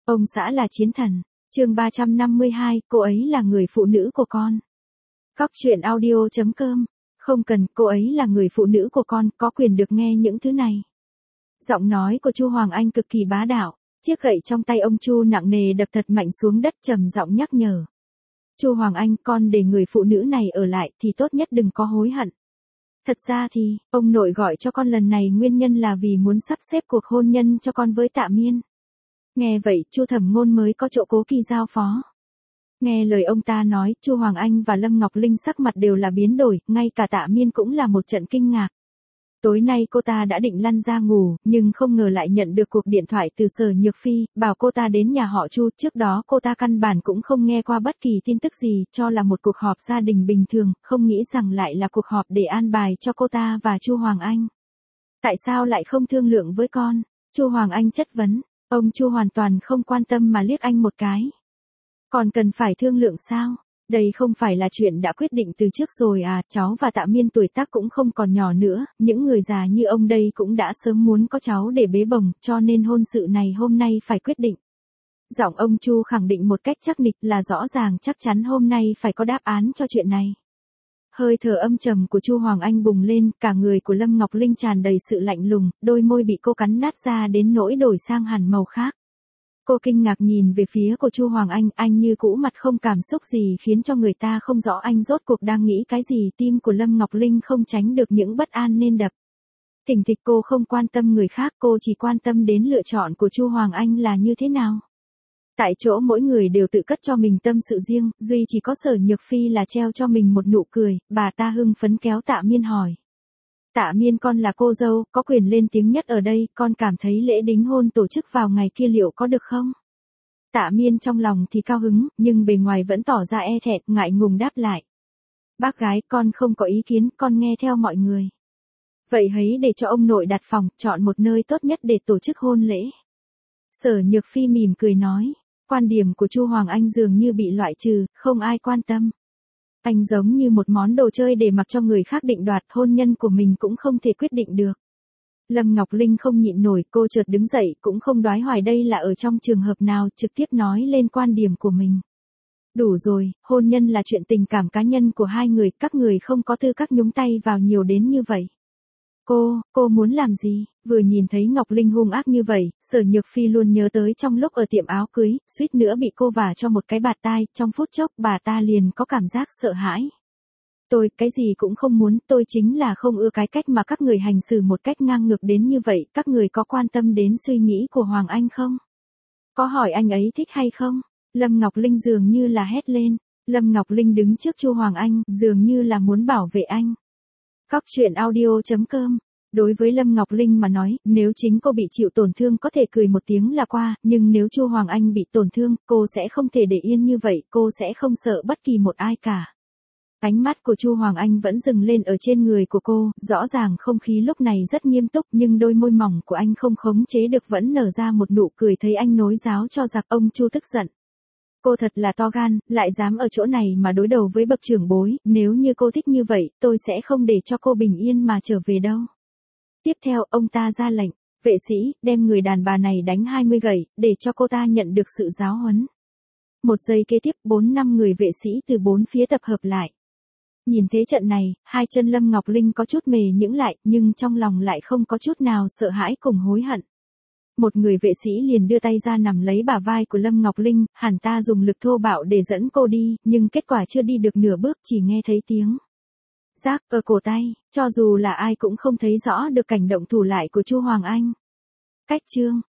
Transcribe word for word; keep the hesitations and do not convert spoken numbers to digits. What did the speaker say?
Ông xã là chiến thần. Chương ba trăm năm mươi hai, cô ấy là người phụ nữ của con. Cóc truyện audio chấm com. Không cần, cô ấy là người phụ nữ của con, có quyền được nghe những thứ này. Giọng nói của Chu Hoàng Anh cực kỳ bá đạo, chiếc gậy trong tay ông Chu nặng nề đập thật mạnh xuống đất, trầm giọng nhắc nhở. Chu Hoàng Anh, con để người phụ nữ này ở lại thì tốt nhất đừng có hối hận. Thật ra thì, ông nội gọi cho con lần này nguyên nhân là vì muốn sắp xếp cuộc hôn nhân cho con với Tạ Miên. Nghe vậy, Chu Thẩm Ngôn mới có chỗ Cố Kỳ giao phó. Nghe lời ông ta nói, Chu Hoàng Anh và Lâm Ngọc Linh sắc mặt đều là biến đổi, ngay cả Tạ Miên cũng là một trận kinh ngạc. Tối nay cô ta đã định lăn ra ngủ, nhưng không ngờ lại nhận được cuộc điện thoại từ Sở Nhược Phi, bảo cô ta đến nhà họ Chu. Trước đó cô ta căn bản cũng không nghe qua bất kỳ tin tức gì, cho là một cuộc họp gia đình bình thường, không nghĩ rằng lại là cuộc họp để an bài cho cô ta và Chu Hoàng Anh. Tại sao lại không thương lượng với con? Chu Hoàng Anh chất vấn. Ông Chu hoàn toàn không quan tâm mà liếc anh một cái. Còn cần phải thương lượng sao? Đây không phải là chuyện đã quyết định từ trước rồi à, cháu và Tạ Miên tuổi tác cũng không còn nhỏ nữa, những người già như ông đây cũng đã sớm muốn có cháu để bế bồng, cho nên hôn sự này hôm nay phải quyết định. Giọng ông Chu khẳng định một cách chắc nịch, là rõ ràng chắc chắn hôm nay phải có đáp án cho chuyện này. Hơi thở âm trầm của Chu Hoàng Anh bùng lên, cả người của Lâm Ngọc Linh tràn đầy sự lạnh lùng, đôi môi bị cô cắn nát ra đến nỗi đổi sang hẳn màu khác. Cô kinh ngạc nhìn về phía của Chu Hoàng Anh, anh như cũ mặt không cảm xúc gì khiến cho người ta không rõ anh rốt cuộc đang nghĩ cái gì. Tim của Lâm Ngọc Linh không tránh được những bất an nên đập. Thình thịch, cô không quan tâm người khác, cô chỉ quan tâm đến lựa chọn của Chu Hoàng Anh là như thế nào. Tại chỗ mỗi người đều tự cất cho mình tâm sự riêng, duy chỉ có Sở Nhược Phi là treo cho mình một nụ cười. Bà ta hưng phấn kéo Tạ Miên hỏi. Tạ Miên, con là cô dâu, có quyền lên tiếng nhất ở đây, con cảm thấy lễ đính hôn tổ chức vào ngày kia liệu có được không? Tạ Miên trong lòng thì cao hứng, nhưng bề ngoài vẫn tỏ ra e thẹn, ngại ngùng đáp lại. Bác gái, con không có ý kiến, con nghe theo mọi người. Vậy hãy để cho ông nội đặt phòng, chọn một nơi tốt nhất để tổ chức hôn lễ. Sở Nhược Phi mỉm cười nói, quan điểm của Chu Hoàng Anh dường như bị loại trừ, không ai quan tâm. Anh giống như một món đồ chơi để mặc cho người khác định đoạt, hôn nhân của mình cũng không thể quyết định được. Lâm Ngọc Linh không nhịn nổi, cô chợt đứng dậy, cũng không đoái hoài đây là ở trong trường hợp nào, trực tiếp nói lên quan điểm của mình. Đủ rồi, hôn nhân là chuyện tình cảm cá nhân của hai người, các người không có tư cách nhúng tay vào nhiều đến như vậy. Cô, cô muốn làm gì? Vừa nhìn thấy Ngọc Linh hung ác như vậy, Sở Nhược Phi luôn nhớ tới trong lúc ở tiệm áo cưới, suýt nữa bị cô vả cho một cái bạt tai, trong phút chốc bà ta liền có cảm giác sợ hãi. Tôi, cái gì cũng không muốn, tôi chính là không ưa cái cách mà các người hành xử một cách ngang ngược đến như vậy, các người có quan tâm đến suy nghĩ của Hoàng Anh không? Có hỏi anh ấy thích hay không? Lâm Ngọc Linh dường như là hét lên, Lâm Ngọc Linh đứng trước Chu Hoàng Anh, dường như là muốn bảo vệ anh. Cóc truyện audio chấm com. Đối với Lâm Ngọc Linh mà nói, nếu chính cô bị chịu tổn thương có thể cười một tiếng là qua, nhưng nếu Chu Hoàng Anh bị tổn thương, cô sẽ không thể để yên như vậy, cô sẽ không sợ bất kỳ một ai cả. Ánh mắt của Chu Hoàng Anh vẫn dừng lên ở trên người của cô, rõ ràng không khí lúc này rất nghiêm túc, nhưng đôi môi mỏng của anh không khống chế được vẫn nở ra một nụ cười. Thấy anh nối giáo cho giặc, ông Chu tức giận. Cô thật là to gan, lại dám ở chỗ này mà đối đầu với bậc trưởng bối, nếu như cô thích như vậy, tôi sẽ không để cho cô bình yên mà trở về đâu. Tiếp theo, ông ta ra lệnh, vệ sĩ, đem người đàn bà này đánh hai mươi gậy, để cho cô ta nhận được sự giáo huấn. Một giây kế tiếp, bốn năm người vệ sĩ từ bốn phía tập hợp lại. Nhìn thế trận này, hai chân Lâm Ngọc Linh có chút mề những lại, nhưng trong lòng lại không có chút nào sợ hãi cùng hối hận. Một người vệ sĩ liền đưa tay ra nằm lấy bả vai của Lâm Ngọc Linh, hẳn ta dùng lực thô bạo để dẫn cô đi, nhưng kết quả chưa đi được nửa bước chỉ nghe thấy tiếng rác ở cổ tay, cho dù là ai cũng không thấy rõ được cảnh động thủ lại của Chu Hoàng Anh. Cách chương